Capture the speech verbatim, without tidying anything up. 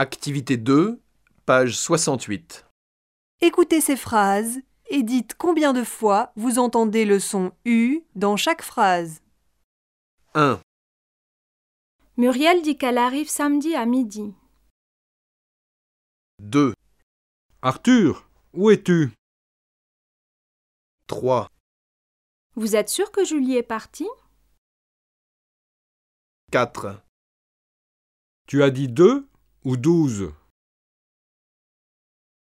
Activité deux, page soixante-huit. Écoutez ces phrases et dites combien de fois vous entendez le son U dans chaque phrase. un. Muriel dit qu'elle arrive samedi à midi. deux. Arthur, où es-tu? trois. Vous êtes sûr que Julie est partie? quatre. Tu as dit deux ou douze?